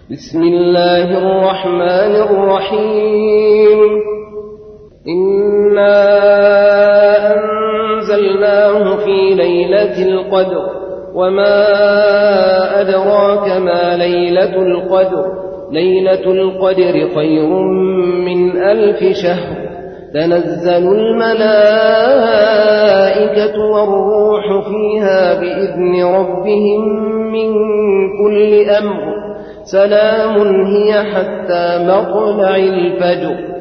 بسم الله الرحمن الرحيم. إنا أنزلناه في ليلة القدر وما أدراك ما ليلة القدر. ليلة القدر خير من 1000 شهر. تنزل الملائكة والروح فيها بإذن ربهم من كل أمر. سلام هي حتى مطلع الفجر.